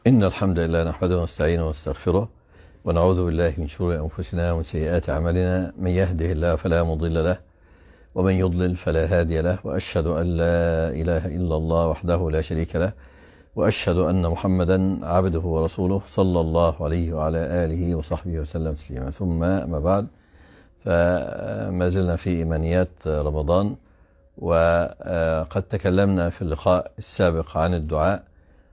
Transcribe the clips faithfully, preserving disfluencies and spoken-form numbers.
إن الحمد لله نحمده ونستعينه ونستغفره ونعوذ بالله من شرور أنفسنا ومن سيئات أعمالنا. من يهده الله فلا مضل له ومن يضلل فلا هادي له، وأشهد أن لا إله إلا الله وحده لا شريك له، وأشهد أن محمدا عبده ورسوله صلى الله عليه وعلى آله وصحبه وسلم تسليما. ثم ما بعد، فما زلنا في إيمانيات رمضان، وقد تكلمنا في اللقاء السابق عن الدعاء،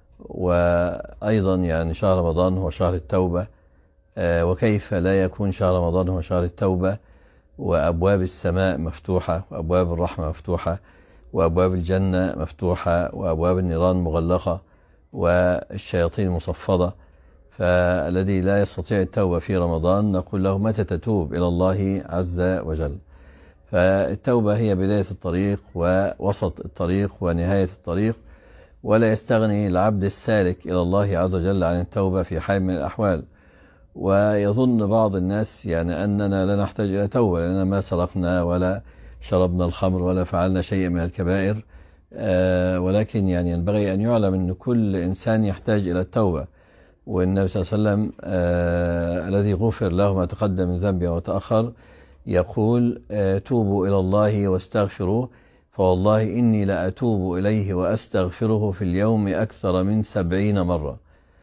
وأيضا يعني شهر رمضان هو شهر التوبة، وكيف لا يكون شهر رمضان هو شهر التوبة وأبواب السماء مفتوحة وأبواب الرحمة مفتوحة وأبواب الجنة مفتوحة وأبواب النيران مغلقة والشياطين مصفدة. فالذي لا يستطيع التوبة في رمضان نقول له متى تتوب إلى الله عز وجل؟ فالتوبة هي بداية الطريق ووسط الطريق ونهاية الطريق، ولا يستغني العبد السالك إلى الله عز وجل عن التوبة في حال من الأحوال. ويظن بعض الناس يعني أننا لا نحتاج إلى توبة، لأننا ما سرقنا ولا شربنا الخمر ولا فعلنا شيء من الكبائر، آه ولكن يعني ينبغي أن يعلم أن كل إنسان يحتاج إلى التوبة. والنبي صلى الله عليه وسلم آه الذي غفر له ما تقدم من ذنبه وتأخر يقول آه توبوا إلى الله واستغفروه، فوالله إني لأتوب إليه وأستغفره في اليوم أكثر من سبعين مرة.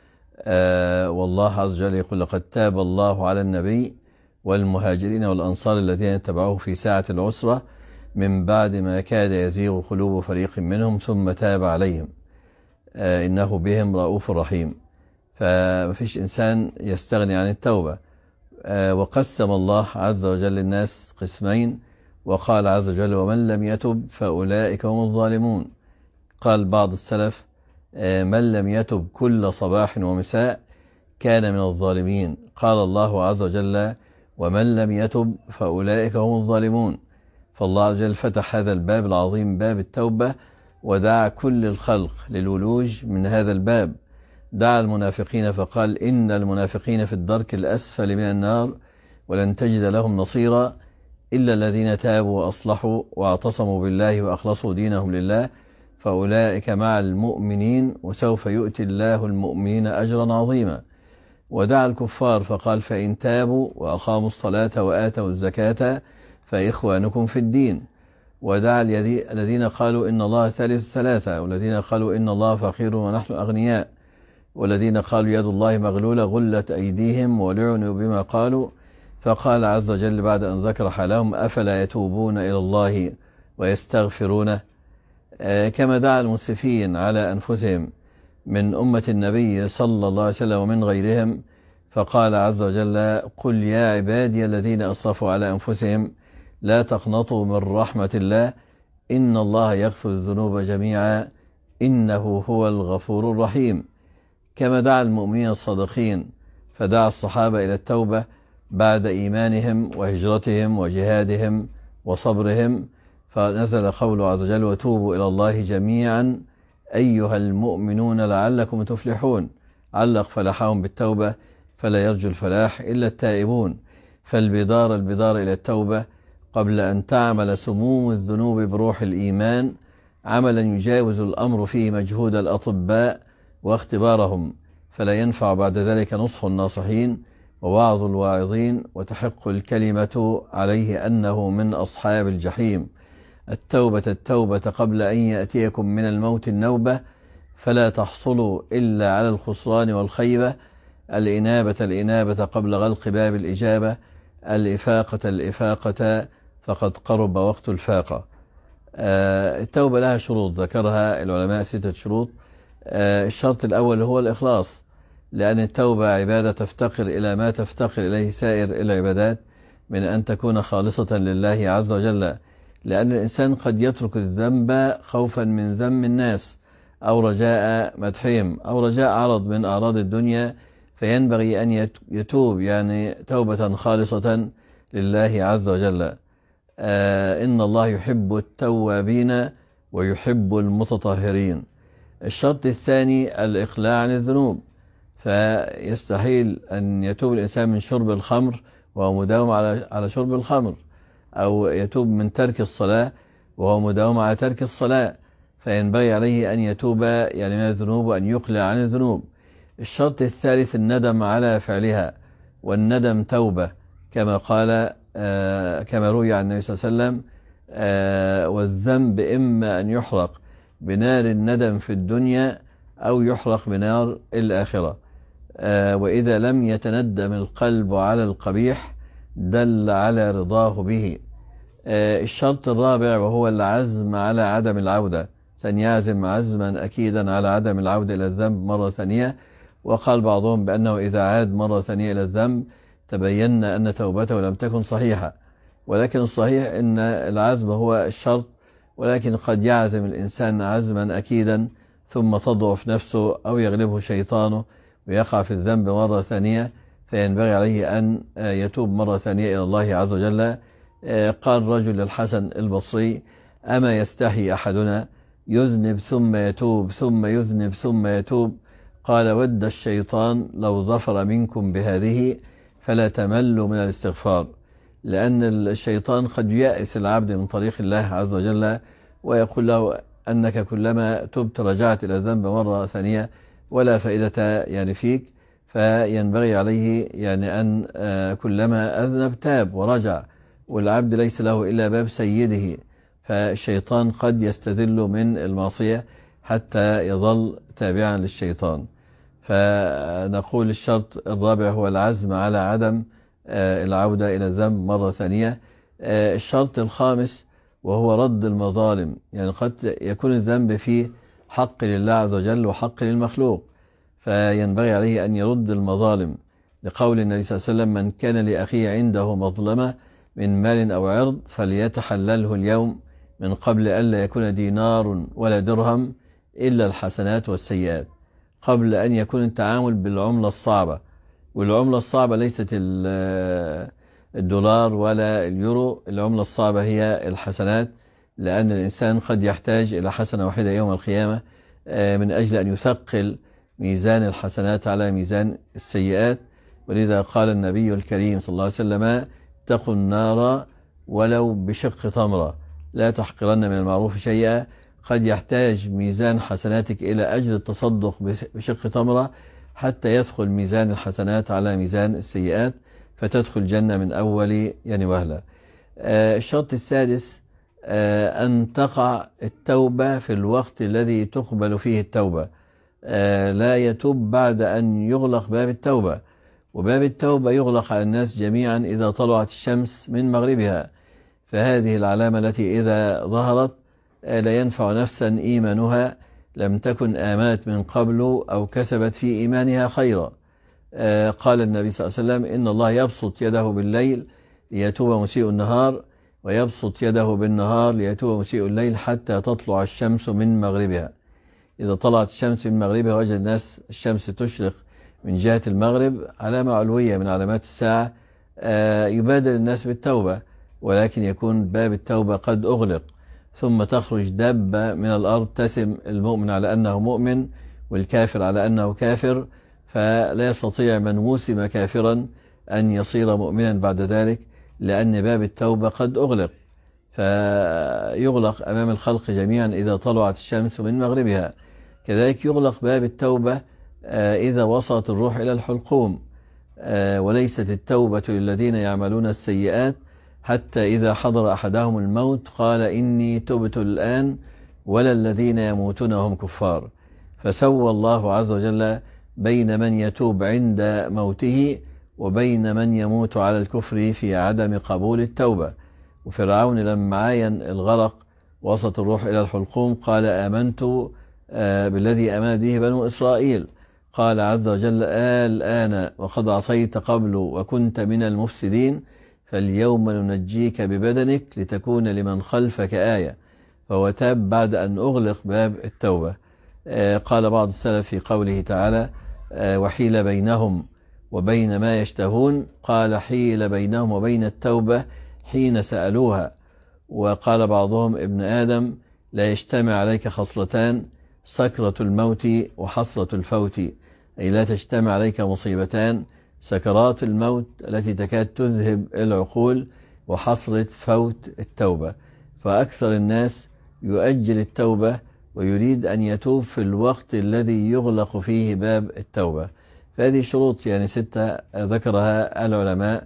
آه والله عز وجل يقول لقد تاب الله على النبي والمهاجرين والأنصار الذين اتبعوه في ساعة العسرة من بعد ما كاد يزيغ قلوب فريق منهم ثم تاب عليهم آه إنه بهم رؤوف رحيم. فمفيش إنسان يستغني عن التوبة. آه وقسم الله عز وجل الناس قسمين، وقال عز وجل ومن لم يتب فأولئك هم الظالمون. قال بعض السلف من لم يتب كل صباح ومساء كان من الظالمين. قال الله عز وجل ومن لم يتب فأولئك هم الظالمون. فالله عز وجل فتح هذا الباب العظيم، باب التوبة، ودعا كل الخلق للولوج من هذا الباب. دعا المنافقين فقال إن المنافقين في الدرك الأسفل من النار ولن تجد لهم نصيرا إلا الذين تابوا وأصلحوا واعتصموا بالله وأخلصوا دينهم لله فأولئك مع المؤمنين وسوف يؤتي الله المؤمنين أجرا عظيما. ودعا الكفار فقال فإن تابوا وأقاموا الصلاة وآتوا الزكاة فإخوانكم في الدين. ودعا الذين قالوا إن الله ثالث ثلاثة، والذين قالوا إن الله فقير ونحن أغنياء، والذين قالوا يد الله مغلولة غلت أيديهم ولعنوا بما قالوا. فقال عز وجل بعد أن ذكر حالهم أفلا يتوبون إلى الله ويستغفرونه. آه كما دعا المسرفين على أنفسهم من أمة النبي صلى الله عليه وسلم ومن غيرهم، فقال عز وجل قل يا عبادي الذين أسرفوا على أنفسهم لا تقنطوا من رحمة الله إن الله يغفر الذنوب جميعا إنه هو الغفور الرحيم. كما دعا المؤمنين الصادقين فدعا الصحابة إلى التوبة بعد إيمانهم وهجرتهم وجهادهم وصبرهم، فنزل قوله عز وجل وتوبوا إلى الله جميعا أيها المؤمنون لعلكم تفلحون. علق فلاحهم بالتوبة، فلا يرجو الفلاح إلا التائبون. فالبدار البدار إلى التوبة قبل أن تعمل سموم الذنوب بروح الإيمان عملا يجاوز الأمر فيه مجهود الأطباء واختبارهم، فلا ينفع بعد ذلك نصح الناصحين ووعظ الواعظين، وتحق الكلمة عليه أنه من أصحاب الجحيم. التوبة التوبة قبل أن يأتيكم من الموت النوبة، فلا تحصلوا إلا على الخسران والخيبة. الإنابة الإنابة قبل غلق باب الإجابة، الإفاقة الإفاقة فقد قرب وقت الفاقة. آه التوبة لها شروط ذكرها العلماء ستة شروط. آه الشرط الأول هو الإخلاص، لأن التوبة عبادة تفتقر إلى ما تفتقر إليه سائر العبادات من أن تكون خالصة لله عز وجل. لأن الإنسان قد يترك الذنب خوفا من ذم الناس أو رجاء مدحهم أو رجاء عرض من أعراض الدنيا، فينبغي أن يتوب يعني توبة خالصة لله عز وجل. آه إن الله يحب التوابين ويحب المتطهرين. الشرط الثاني الإقلاع عن الذنوب، فيستحيل أن يتوب الإنسان من شرب الخمر وهو مداوم على على شرب الخمر، أو يتوب من ترك الصلاة وهو مداوم على ترك الصلاة، فينبغي عليه أن يتوب يعني من الذنوب وأن يقلع عن الذنوب. الشرط الثالث الندم على فعلها، والندم توبة كما قال آه كما روي عن النبي صلى الله عليه وسلم آه والذنب إما أن يحرق بنار الندم في الدنيا أو يحرق بنار الآخرة. آه وإذا لم يتندم القلب على القبيح دل على رضاه به. آه الشرط الرابع وهو العزم على عدم العودة، أن يعزم عزما أكيدا على عدم العودة إلى الذنب مرة ثانية. وقال بعضهم بأنه إذا عاد مرة ثانية إلى الذنب تبين أن توبته لم تكن صحيحة، ولكن الصحيح أن العزم هو الشرط، ولكن قد يعزم الإنسان عزما أكيدا ثم تضعف نفسه أو يغلبه شيطانه ويقع في الذنب مرة ثانية، فينبغي عليه أن يتوب مرة ثانية إلى الله عز وجل. قال رجل للحسن البصري: أما يستحي أحدنا يذنب ثم يتوب ثم يذنب ثم يتوب؟ قال: ود الشيطان لو ظفر منكم بهذه فلا تملوا من الاستغفار. لأن الشيطان قد يأس العبد من طريق الله عز وجل ويقول له أنك كلما تبت رجعت إلى الذنب مرة ثانية ولا فائدة يعني فيك، فينبغي عليه يعني أن كلما أذنب تاب ورجع، والعبد ليس له إلا باب سيده، فالشيطان قد يستذل من المعصية حتى يظل تابعا للشيطان. فنقول الشرط الرابع هو العزم على عدم العودة إلى الذنب مرة ثانية. الشرط الخامس وهو رد المظالم، يعني قد يكون الذنب فيه حق لله عز وجل وحق للمخلوق، فينبغي عليه أن يرد المظالم، لقول النبي صلى الله عليه وسلم: من كان لأخيه عنده مظلمة من مال أو عرض فليتحلله اليوم من قبل ألا يكون دينار ولا درهم إلا الحسنات والسيئات، قبل أن يكون التعامل بالعملة الصعبة. والعملة الصعبة ليست الدولار ولا اليورو، العملة الصعبة هي الحسنات، لأن الإنسان قد يحتاج إلى حسنة واحدة يوم القيامة من أجل أن يثقل ميزان الحسنات على ميزان السيئات. ولذا قال النبي الكريم صلى الله عليه وسلم: اتقوا النار ولو بشق تمرة، لا تحقرن من المعروف شيئا. قد يحتاج ميزان حسناتك إلى أجل التصدق بشق تمرة حتى يدخل ميزان الحسنات على ميزان السيئات فتدخل الجنة من أول يعني وهلة. آه الشرط السادس آه أن تقع التوبة في الوقت الذي تقبل فيه التوبة، آه لا يتوب بعد أن يغلق باب التوبة، وباب التوبة يغلق على الناس جميعا إذا طلعت الشمس من مغربها، فهذه العلامة التي إذا ظهرت لا ينفع نفسا إيمانها لم تكن آمنت من قبل أو كسبت في إيمانها خيرا. قال النبي صلى الله عليه وسلم: إن الله يبسط يده بالليل ليتوب مسيء النهار، ويبسط يده بالنهار ليتوب مسيء الليل حتى تطلع الشمس من مغربها. إذا طلعت الشمس من مغربها وجد الناس الشمس تشرق من جهة المغرب، علامة علوية من علامات الساعة، يبادر الناس بالتوبة، ولكن يكون باب التوبة قد أغلق، ثم تخرج دابة من الأرض تسم المؤمن على أنه مؤمن والكافر على أنه كافر، فلا يستطيع من وسم كافرا أن يصير مؤمنا بعد ذلك، لأن باب التوبة قد أغلق، فيغلق أمام الخلق جميعا إذا طلعت الشمس من مغربها. كذلك يغلق باب التوبة إذا وصلت الروح إلى الحلقوم، وليست التوبة للذين يعملون السيئات حتى إذا حضر أحدهم الموت قال إني تبت الآن، ولا الذين يموتون وهم كفار. فسوى الله عز وجل بين من يتوب عند موته وبين من يموت على الكفر في عدم قبول التوبة. وفرعون لما عاين الغرق وصلت الروح إلى الحلقوم قال آمنت بالذي آمن به بنو إسرائيل. قال عز وجل: الآن وقد عصيت قبل وكنت من المفسدين فاليوم ننجيك ببدنك لتكون لمن خلفك آية. فهو تاب بعد أن أغلق باب التوبة. قال بعض السلف في قوله تعالى: وحيل بينهم وبين ما يشتهون، قال حيل بينهم وبين التوبة حين سألوها. وقال بعضهم: ابن آدم لا يجتمع عليك خصلتان، سكرة الموت وحسرة الفوت، أي لا تجتمع عليك مصيبتان: سكرات الموت التي تكاد تذهب العقول، وحسرة فوت التوبة. فأكثر الناس يؤجل التوبة ويريد أن يتوب في الوقت الذي يغلق فيه باب التوبة. فهذه شروط يعني ستة ذكرها العلماء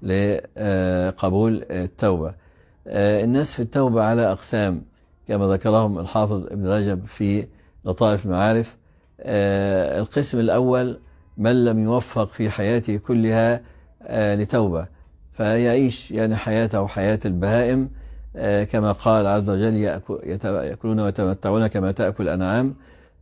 لقبول التوبة. الناس في التوبة على أقسام كما ذكرهم الحافظ ابن رجب في لطائف المعارف. القسم الأول من لم يوفق في حياته كلها لتوبة، فيعيش يعني حياته حياة البهائم كما قال عز وجل يأكلون ويتمتعون كما تأكل الأنعام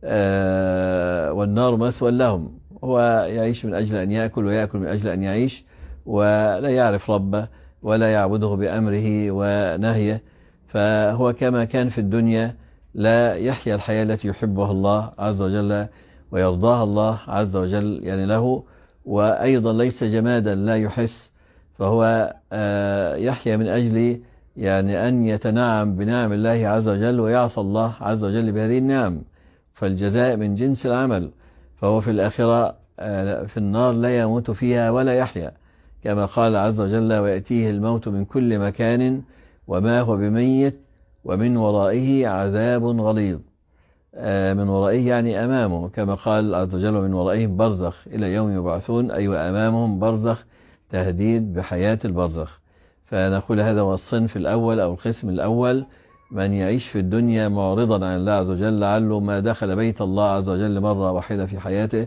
والنار مثوى لهم. هو يعيش من أجل أن يأكل ويأكل من أجل أن يعيش، ولا يعرف ربه ولا يعبده بأمره ونهيه، فهو كما كان في الدنيا لا يحيا الحياة التي يحبها الله عز وجل ويرضاها الله عز وجل يعني له، وأيضا ليس جمادا لا يحس، فهو يحيا من أجل يعني أن يتنعم بنعم الله عز وجل ويعصى الله عز وجل بهذه النعم، فالجزاء من جنس العمل. فهو في الآخرة في النار لا يموت فيها ولا يحيا كما قال عز وجل ويأتيه الموت من كل مكان وما هو بميت ومن ورائه عذاب غليظ. من ورائه يعني أمامه كما قال عز وجل من ورائهم برزخ إلى يوم يبعثون، أي أيوة أمامهم برزخ، تهديد بحياة البرزخ. فنقول هذا هو الصنف الأول أو القسم الأول، من يعيش في الدنيا معرضا عن الله عز وجل، لعله ما دخل بيت الله عز وجل مرة واحدة في حياته،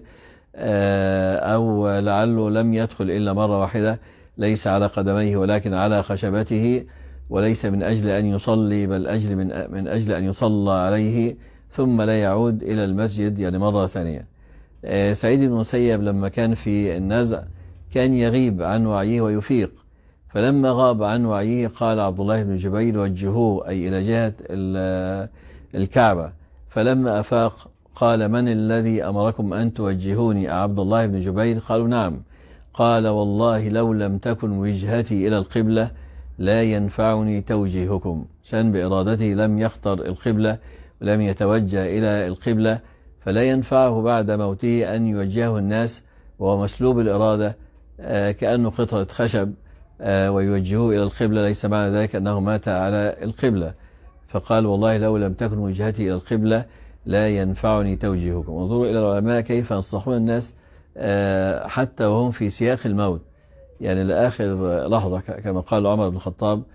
أو لعله لم يدخل إلا مرة واحدة، ليس على قدميه ولكن على خشبته، وليس من أجل أن يصلي بل أجل من, من أجل أن يصلى عليه ثم لا يعود إلى المسجد يعني مرة ثانية. سعيد بن المسيب لما كان في النزع كان يغيب عن وعيه ويفيق، فلما غاب عن وعيه قال عبد الله بن جبير وجهوه أي إلى جهة الكعبة، فلما أفاق قال من الذي أمركم أن توجهوني عبد الله بن جبير؟ قالوا نعم. قال والله لو لم تكن وجهتي إلى القبلة لا ينفعني توجيهكم، شان بإرادته لم يختر القبلة ولم يتوجه إلى القبلة، فلا ينفعه بعد موته أن يوجهه الناس وهو مسلوب الإرادة كأنه قطعة خشب ويوجهوه إلى القبلة، ليس معنى ذلك أنه مات على القبلة. فقال والله لو لم تكن وجهتي إلى القبلة لا ينفعني توجيهكم. انظروا إلى العلماء كيف ينصحون الناس حتى وهم في سياق الموت، يعني لآخر لحظة، كما قال عمر بن الخطاب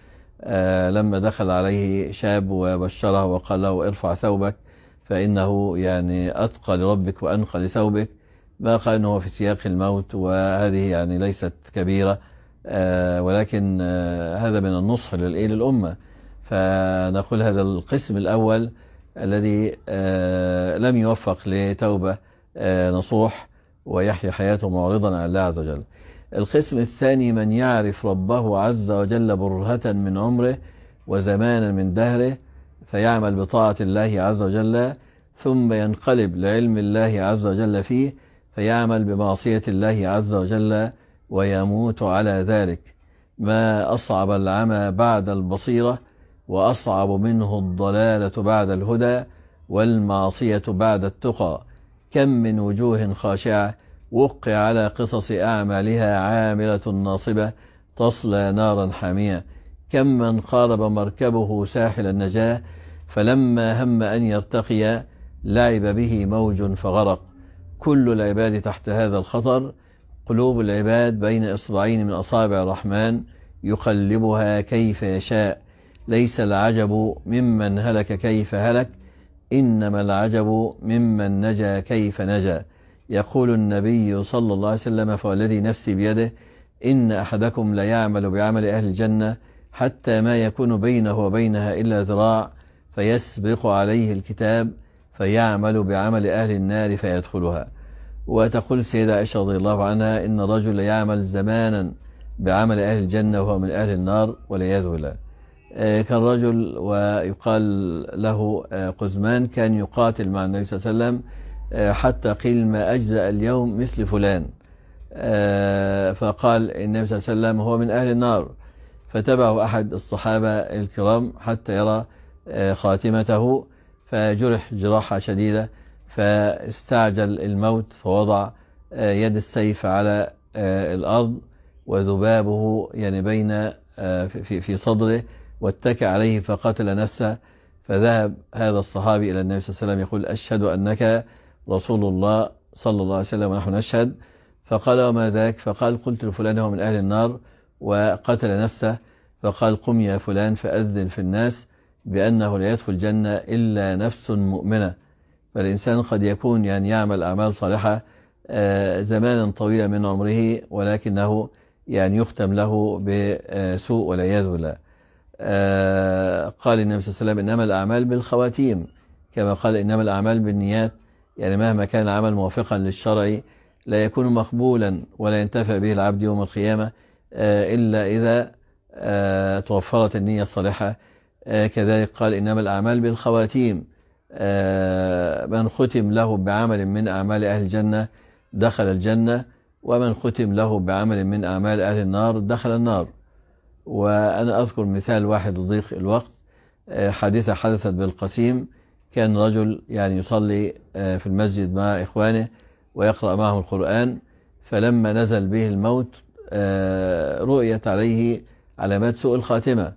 لما دخل عليه شاب وبشره وقال له ارفع ثوبك فإنه يعني أتقى لربك وأنقى لثوبك، ما قال أنه في سياق الموت، وهذه يعني ليست كبيرة ولكن هذا من النصح للأمة. فنقول هذا القسم الأول الذي لم يوفق لتوبة نصوح ويحيى حياته معرضا عن الله عز وجل. القسم الثاني من يعرف ربه عز وجل برهة من عمره وزمانا من دهره فيعمل بطاعة الله عز وجل ثم ينقلب لعلم الله عز وجل فيه فيعمل بمعصية الله عز وجل ويموت على ذلك. ما أصعب العمى بعد البصيرة وأصعب منه الضلالة بعد الهدى والمعصية بعد التقى. كم من وجوه خاشعة وقع على قصص أعمالها عاملة ناصبة تصلى نارا حامية. كم من قارب مركبه ساحل النجاة فلما هم أن يرتقي لعب به موج فغرق. كل العباد تحت هذا الخطر، قلوب العباد بين إصبعين من أصابع الرحمن يقلبها كيف يشاء. ليس العجب ممن هلك كيف هلك، إنما العجب ممن نجا كيف نجا. يقول النبي صلى الله عليه وسلم فوالذي نفسي بيده إن أحدكم ليعمل بعمل أهل الجنة حتى ما يكون بينه وبينها إلا ذراع فيسبق عليه الكتاب فيعمل بعمل أهل النار فيدخلها. وتقول السيدة عائشة رضي الله عنها إن الرجل يعمل زمانا بعمل أهل الجنة وهو من أهل النار والعياذ بالله. كان رجل ويقال له قزمان كان يقاتل مع النبي صلى الله عليه وسلم حتى قيل ما أجزأ اليوم مثل فلان، فقال النبي صلى الله عليه وسلم هو من أهل النار، فتبعه أحد الصحابة الكرام حتى يرى خاتمته فجرح جراحة شديدة فاستعجل الموت فوضع يد السيف على الأرض وذبابه يعني بين في في صدره واتكى عليه فقتل نفسه. فذهب هذا الصحابي إلى النبي صلى الله عليه وسلم يقول أشهد أنك رسول الله صلى الله عليه وسلم ونحن نشهد. فقال وما ذاك؟ فقال قلت لفلان هو من أهل النار وقتل نفسه. فقال قم يا فلان فأذن في الناس بأنه لا يدخل الجنة إلا نفس مؤمنة. فالإنسان قد يكون يعني يعمل أعمال صالحة زمانا طويلا من عمره ولكنه يعني يختم له بسوء والعياذ بالله. قال النبي صلى الله عليه وسلم إنما الأعمال بالخواتيم، كما قال إنما الأعمال بالنيات. يعني مهما كان العمل موافقا للشرع لا يكون مقبولا ولا ينتفع به العبد يوم القيامة إلا إذا توفرت النية الصالحة. كذلك قال إنما الأعمال بالخواتيم، من ختم له بعمل من أعمال أهل الجنة دخل الجنة، ومن ختم له بعمل من أعمال أهل النار دخل النار. وأنا أذكر مثال واحد لضيق الوقت، حادثة حدثت بالقسيم. كان رجل يعني يصلي في المسجد مع إخوانه ويقرأ معهم القرآن، فلما نزل به الموت رؤيت عليه علامات سوء الخاتمة،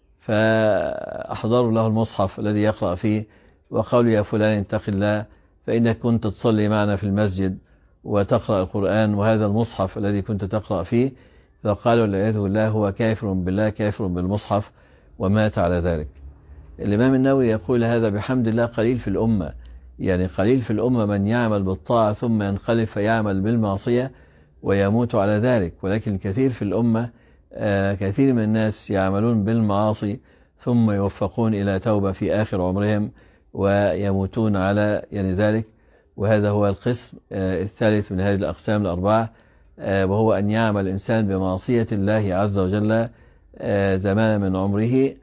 فأحضروا له المصحف الذي يقرأ فيه وقالوا يا فلان اتق الله فإنك كنت تصلي معنا في المسجد وتقرأ القرآن وهذا المصحف الذي كنت تقرأ فيه. فقالوا والعياذ بالله هو كافر بالله كافر بالمصحف، ومات على ذلك. الإمام النووي يقول هذا بحمد الله قليل في الأمة، يعني قليل في الأمة من يعمل بالطاعة ثم ينقلب فيعمل بالمعصية ويموت على ذلك، ولكن كثير في الأمة آه كثير من الناس يعملون بالمعاصي ثم يوفقون إلى توبة في آخر عمرهم ويموتون على يعني ذلك. وهذا هو القسم آه الثالث من هذه الأقسام الأربعة، آه وهو أن يعمل الإنسان بمعصية الله عز وجل آه زمان من عمره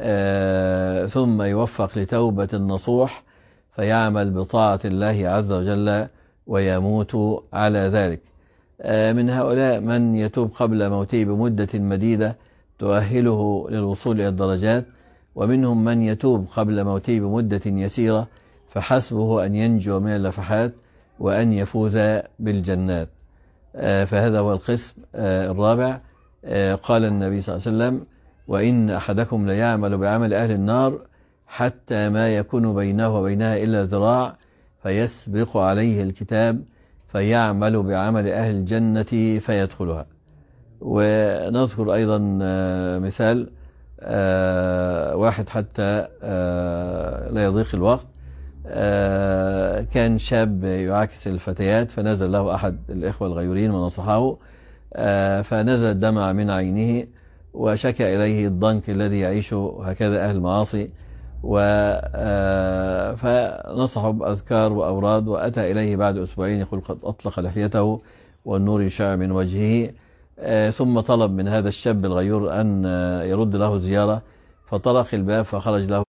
آه ثم يوفق لتوبة النصوح فيعمل بطاعة الله عز وجل ويموت على ذلك. آه من هؤلاء من يتوب قبل موته بمدة مديدة تؤهله للوصول إلى الدرجات، ومنهم من يتوب قبل موته بمدة يسيرة فحسبه أن ينجو من اللفحات وأن يفوز بالجنات. آه فهذا هو القسم آه الرابع. آه قال النبي صلى الله عليه وسلم وإن أحدكم ليعمل بعمل أهل النار حتى ما يكون بينه وبينها إلا ذراع فيسبق عليه الكتاب فيعمل بعمل أهل الجنة فيدخلها. ونذكر أيضا مثال واحد حتى لا يضيق الوقت. كان شاب يعاكس الفتيات فنزل له أحد الإخوة الغيورين ونصحه، فنزل الدمع من عينه وشكى إليه الضنك الذي يعيشه هكذا أهل المعاصي، فنصحه بأذكار وأوراد، وأتى إليه بعد أسبوعين يقول قد أطلق لحيته والنور يشع من وجهه. ثم طلب من هذا الشاب الغيور أن يرد له زيارة، فطرق الباب فخرج له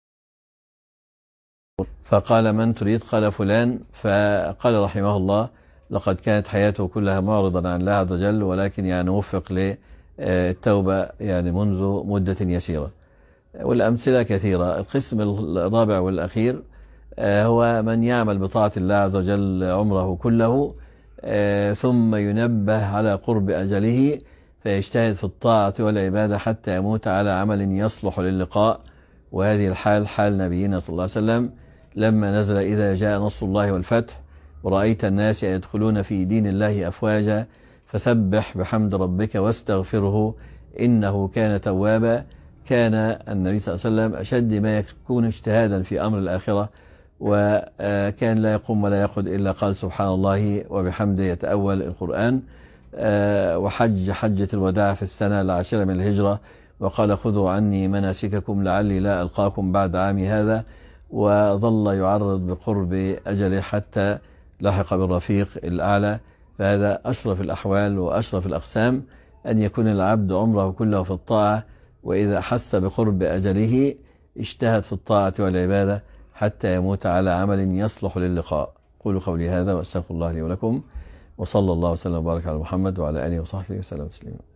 فقال من تريد؟ قال فلان. فقال رحمه الله لقد كانت حياته كلها معرضا عن الله عز وجل، ولكن يعني وفق للتوبة يعني منذ مدة يسيرة. والأمثلة كثيرة. القسم الرابع والأخير هو من يعمل بطاعة الله عز وجل عمره كله ثم ينبه على قرب أجله فيجتهد في الطاعة والعبادة حتى يموت على عمل يصلح للقاء. وهذه الحال حال نبينا صلى الله عليه وسلم لما نزل إذا جاء نصر الله والفتح ورأيت الناس يدخلون في دين الله أفواجا فسبح بحمد ربك واستغفره إنه كان توابا. كان النبي صلى الله عليه وسلم أشد ما يكون اجتهادا في أمر الآخرة، وكان لا يقوم ولا يقعد إلا قال سبحان الله وبحمده يتأول القرآن. وحج حجة الوداع في السنة العاشرة من الهجرة وقال خذوا عني مناسككم لعلي لا ألقاكم بعد عامي هذا، وظل يعرض بقرب أجله حتى لحق بالرفيق الأعلى. فهذا أشرف الأحوال وأشرف الأقسام، أن يكون العبد عمره كله في الطاعة، وإذا حس بقرب أجله اجتهد في الطاعة والعبادة حتى يموت على عمل يصلح للقاء. قولوا قولي هذا وأستغفر الله لي ولكم، وصلى الله وسلم وبارك على محمد وعلى آله وصحبه وسلم تسليما.